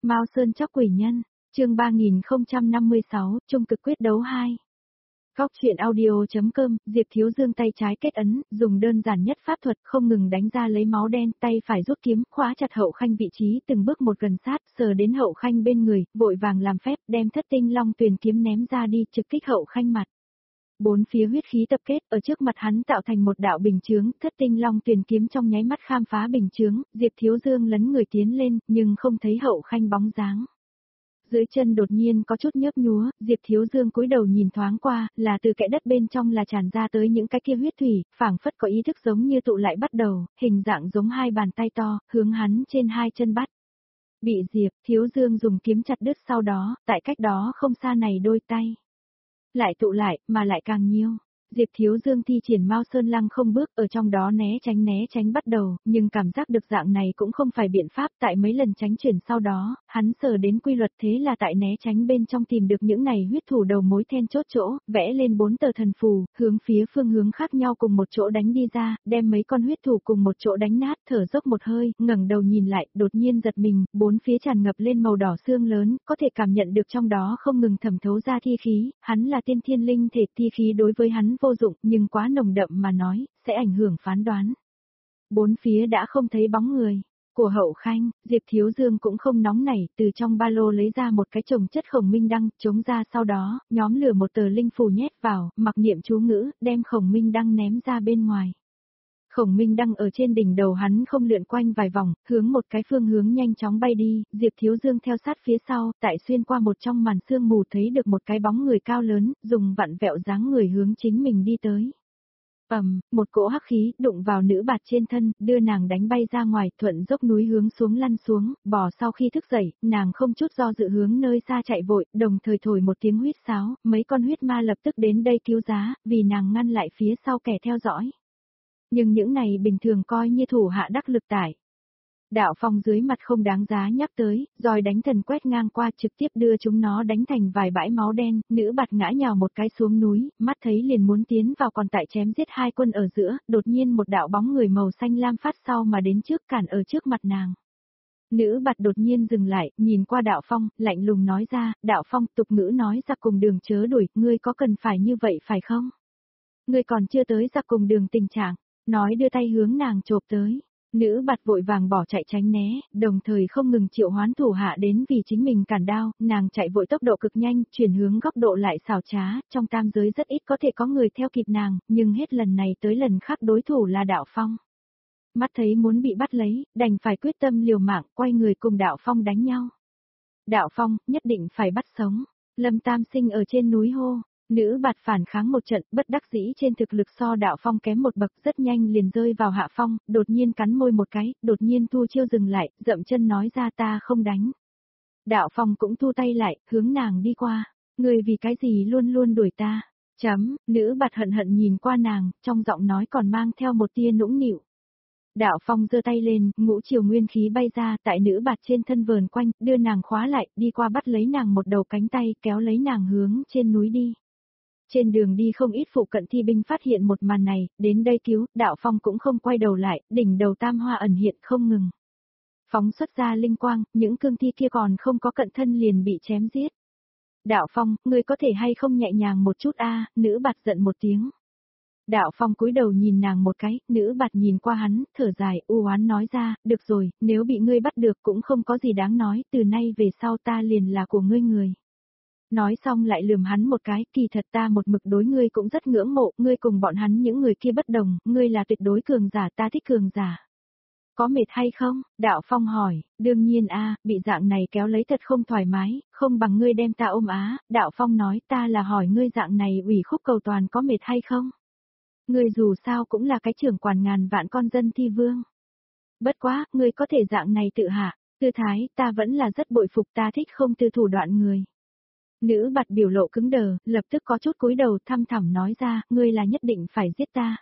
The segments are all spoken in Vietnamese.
Mao Sơn Chóc Quỷ Nhân, chương 3056, Trung cực quyết đấu 2. Góc truyện audio.com, Diệp Thiếu Dương tay trái kết ấn, dùng đơn giản nhất pháp thuật không ngừng đánh ra lấy máu đen, tay phải rút kiếm, khóa chặt Hậu Khanh vị trí từng bước một gần sát, sờ đến Hậu Khanh bên người, vội vàng làm phép, đem Thất Tinh Long Tuyền kiếm ném ra đi, trực kích Hậu Khanh mặt. Bốn phía huyết khí tập kết, ở trước mặt hắn tạo thành một đạo bình chướng, Thất Tinh Long Tuyền kiếm trong nháy mắt khám phá bình chướng, Diệp Thiếu Dương lấn người tiến lên, nhưng không thấy Hậu Khanh bóng dáng. Dưới chân đột nhiên có chút nhấp nhúa, Diệp Thiếu Dương cúi đầu nhìn thoáng qua, là từ kẽ đất bên trong là tràn ra tới những cái kia huyết thủy, phảng phất có ý thức giống như tụ lại bắt đầu, hình dạng giống hai bàn tay to, hướng hắn trên hai chân bắt. Bị Diệp Thiếu Dương dùng kiếm chặt đứt sau đó, tại cách đó không xa này đôi tay. Lại tụ lại, mà lại càng nhiều. Diệp Thiếu Dương thi triển Mao Sơn Lăng không bước ở trong đó né tránh bắt đầu, nhưng cảm giác được dạng này cũng không phải biện pháp, tại mấy lần tránh chuyển sau đó, hắn sờ đến quy luật thế là tại né tránh bên trong tìm được những này huyết thủ đầu mối then chốt chỗ, vẽ lên 4 tờ thần phù, hướng phía phương hướng khác nhau cùng một chỗ đánh đi ra, đem mấy con huyết thủ cùng một chỗ đánh nát, thở dốc một hơi, ngẩng đầu nhìn lại, đột nhiên giật mình, bốn phía tràn ngập lên màu đỏ xương lớn, có thể cảm nhận được trong đó không ngừng thẩm thấu ra thi khí, hắn là tiên thiên linh thể, thi khí đối với hắn vô dụng, nhưng quá nồng đậm mà nói, sẽ ảnh hưởng phán đoán. Bốn phía đã không thấy bóng người của Hậu Khanh, Diệp Thiếu Dương cũng không nóng nảy, từ trong ba lô lấy ra một cái chồng chất Khổng Minh Đăng, chống ra sau đó, nhóm lửa một tờ linh phù nhét vào, mặc niệm chú ngữ, đem Khổng Minh Đăng ném ra bên ngoài. Khổng Minh Đăng ở trên đỉnh đầu hắn không lượn quanh vài vòng, hướng một cái phương hướng nhanh chóng bay đi, Diệp Thiếu Dương theo sát phía sau, tại xuyên qua một trong màn sương mù thấy được một cái bóng người cao lớn, dùng vặn vẹo dáng người hướng chính mình đi tới. Một cỗ hắc khí đụng vào nữ bạt trên thân, đưa nàng đánh bay ra ngoài, thuận dốc núi hướng xuống lăn xuống, bò sau khi thức dậy, nàng không chút do dự hướng nơi xa chạy vội, đồng thời thổi một tiếng huýt sáo, mấy con huyết ma lập tức đến đây cứu giá, vì nàng ngăn lại phía sau kẻ theo dõi. Nhưng những này bình thường coi như thủ hạ đắc lực tải. Đạo Phong dưới mặt không đáng giá nhắc tới, rồi đánh thần quét ngang qua trực tiếp đưa chúng nó đánh thành vài bãi máu đen, nữ bạt ngã nhào một cái xuống núi, mắt thấy liền muốn tiến vào còn tại chém giết hai quân ở giữa, đột nhiên một đạo bóng người màu xanh lam phát sau mà đến trước cản ở trước mặt nàng. Nữ bạt đột nhiên dừng lại, nhìn qua Đạo Phong, lạnh lùng nói ra, Đạo Phong tục ngữ nói ra cùng đường chớ đuổi, ngươi có cần phải như vậy phải không? Ngươi còn chưa tới ra cùng đường tình trạng, nói đưa tay hướng nàng chộp tới. Nữ bạt vội vàng bỏ chạy tránh né, đồng thời không ngừng triệu hoán thủ hạ đến vì chính mình cản đao, nàng chạy vội tốc độ cực nhanh, chuyển hướng góc độ lại xảo trá, trong tam giới rất ít có thể có người theo kịp nàng, nhưng hết lần này tới lần khác đối thủ là Đạo Phong. Mắt thấy muốn bị bắt lấy, đành phải quyết tâm liều mạng, quay người cùng Đạo Phong đánh nhau. Đạo Phong, nhất định phải bắt sống. Lâm Tam Sinh ở trên núi hô. Nữ bạt phản kháng một trận, bất đắc dĩ trên thực lực so Đạo Phong kém một bậc, rất nhanh liền rơi vào hạ phong, đột nhiên cắn môi một cái, đột nhiên thu chiêu dừng lại, dậm chân nói ra ta không đánh. Đạo Phong cũng thu tay lại, hướng nàng đi qua, người vì cái gì luôn luôn đuổi ta, nữ bạt hận hận nhìn qua nàng, trong giọng nói còn mang theo một tia nũng nịu. Đạo Phong giơ tay lên, ngũ triều nguyên khí bay ra, tại nữ bạt trên thân vờn quanh, đưa nàng khóa lại, đi qua bắt lấy nàng một đầu cánh tay, kéo lấy nàng hướng trên núi đi. Trên đường đi không ít phụ cận thi binh phát hiện một màn này, đến đây cứu, Đạo Phong cũng không quay đầu lại, đỉnh đầu tam hoa ẩn hiện không ngừng. Phóng xuất ra linh quang, những cương thi kia còn không có cận thân liền bị chém giết. Đạo Phong, ngươi có thể hay không nhẹ nhàng một chút nữ bạt giận một tiếng. Đạo Phong cúi đầu nhìn nàng một cái, nữ bạt nhìn qua hắn, thở dài, u oán nói ra, được rồi, nếu bị ngươi bắt được cũng không có gì đáng nói, từ nay về sau ta liền là của ngươi người. Nói xong lại lườm hắn một cái, kỳ thật ta một mực đối ngươi cũng rất ngưỡng mộ, ngươi cùng bọn hắn những người kia bất đồng, ngươi là tuyệt đối cường giả, ta thích cường giả. Có mệt hay không? Đạo Phong hỏi, đương nhiên bị dạng này kéo lấy thật không thoải mái, không bằng ngươi đem ta ôm Đạo Phong nói ta là hỏi ngươi dạng này ủy khúc cầu toàn có mệt hay không? Ngươi dù sao cũng là cái trưởng quản ngàn vạn con dân thi vương. Bất quá, ngươi có thể dạng này tự hạ, tư thái, ta vẫn là rất bội phục, ta thích không từ thủ đoạn người. Nữ bạt biểu lộ cứng đờ, lập tức có chút cúi đầu thăm thẳm nói ra, ngươi là nhất định phải giết ta.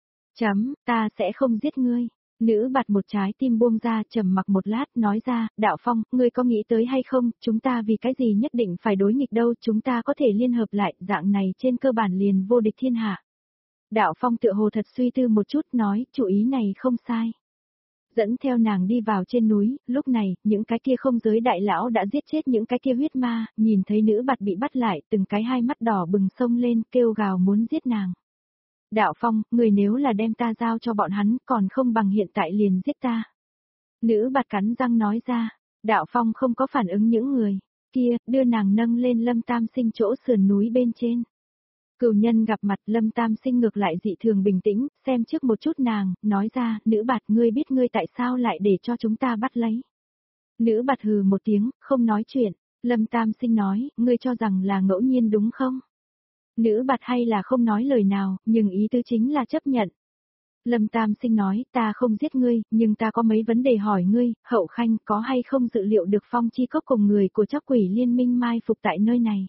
Ta sẽ không giết ngươi. Nữ bạt một trái tim buông ra, trầm mặc một lát, nói ra, Đạo Phong, ngươi có nghĩ tới hay không, chúng ta vì cái gì nhất định phải đối nghịch đâu, chúng ta có thể liên hợp lại, dạng này trên cơ bản liền vô địch thiên hạ. Đạo Phong tựa hồ thật suy tư một chút nói, chủ ý này không sai. dẫn theo nàng đi vào trên núi, lúc này, những cái kia không giới đại lão đã giết chết những cái kia huyết ma, nhìn thấy nữ bạt bị bắt lại, từng cái hai mắt đỏ bừng sông lên, kêu gào muốn giết nàng. Đạo Phong, người nếu là đem ta giao cho bọn hắn, còn không bằng hiện tại liền giết ta. Nữ bạt cắn răng nói ra, Đạo Phong không có phản ứng những người kia, đưa nàng nâng lên Lâm Tam Sinh chỗ sườn núi bên trên. Cửu nhân gặp mặt Lâm Tam Sinh ngược lại dị thường bình tĩnh, xem trước một chút nàng, nói ra, nữ bạt ngươi biết ngươi tại sao lại để cho chúng ta bắt lấy. Nữ bạt hừ một tiếng, không nói chuyện, Lâm Tam Sinh nói, ngươi cho rằng là ngẫu nhiên đúng không? Nữ bạt hay là không nói lời nào, nhưng ý tứ chính là chấp nhận. Lâm Tam Sinh nói, ta không giết ngươi, nhưng ta có mấy vấn đề hỏi ngươi, Hậu Khanh có hay không dự liệu được Phong Chi Cốc cùng người của Trác Quỷ Liên Minh mai phục tại nơi này.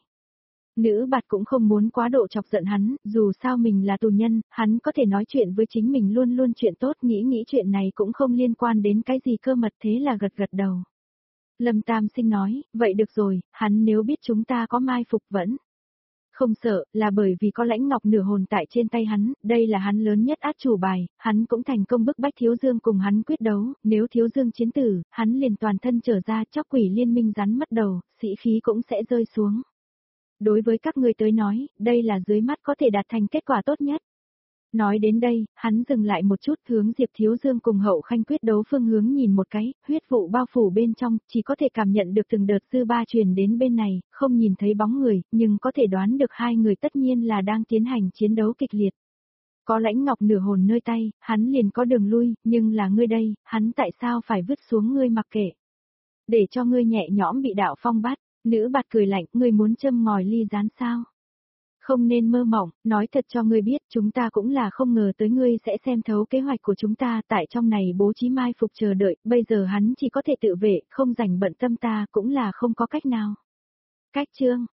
Nữ bạt cũng không muốn quá độ chọc giận hắn, dù sao mình là tù nhân, hắn có thể nói chuyện với chính mình luôn luôn chuyện tốt, nghĩ chuyện này cũng không liên quan đến cái gì cơ mật, thế là gật gật đầu. Lâm Tam Sinh nói, vậy được rồi, hắn nếu biết chúng ta có mai phục vẫn không sợ, là bởi vì có lãnh ngọc nửa hồn tại trên tay hắn, đây là hắn lớn nhất át chủ bài, hắn cũng thành công bức bách Thiếu Dương cùng hắn quyết đấu, nếu Thiếu Dương chiến tử, hắn liền toàn thân trở ra, Trác Quỷ Liên Minh rắn mất đầu, sĩ khí cũng sẽ rơi xuống. Đối với các ngươi tới nói, đây là dưới mắt có thể đạt thành kết quả tốt nhất. Nói đến đây, hắn dừng lại một chút, hướng Diệp Thiếu Dương cùng Hậu Khanh quyết đấu phương hướng nhìn một cái, huyết vụ bao phủ bên trong, chỉ có thể cảm nhận được từng đợt dư ba truyền đến bên này, không nhìn thấy bóng người, nhưng có thể đoán được hai người tất nhiên là đang tiến hành chiến đấu kịch liệt. Có lãnh ngọc nửa hồn nơi tay, hắn liền có đường lui, nhưng là ngươi đây, hắn tại sao phải vứt xuống ngươi mặc kệ? Để cho ngươi nhẹ nhõm bị Đạo Phong bắt. Nữ bạt cười lạnh, ngươi muốn châm ngòi ly gián sao? Không nên mơ mộng, nói thật cho ngươi biết, chúng ta cũng là không ngờ tới ngươi sẽ xem thấu kế hoạch của chúng ta, tại trong này bố trí mai phục chờ đợi, bây giờ hắn chỉ có thể tự vệ, không rảnh bận tâm ta cũng là không có cách nào. Cách chương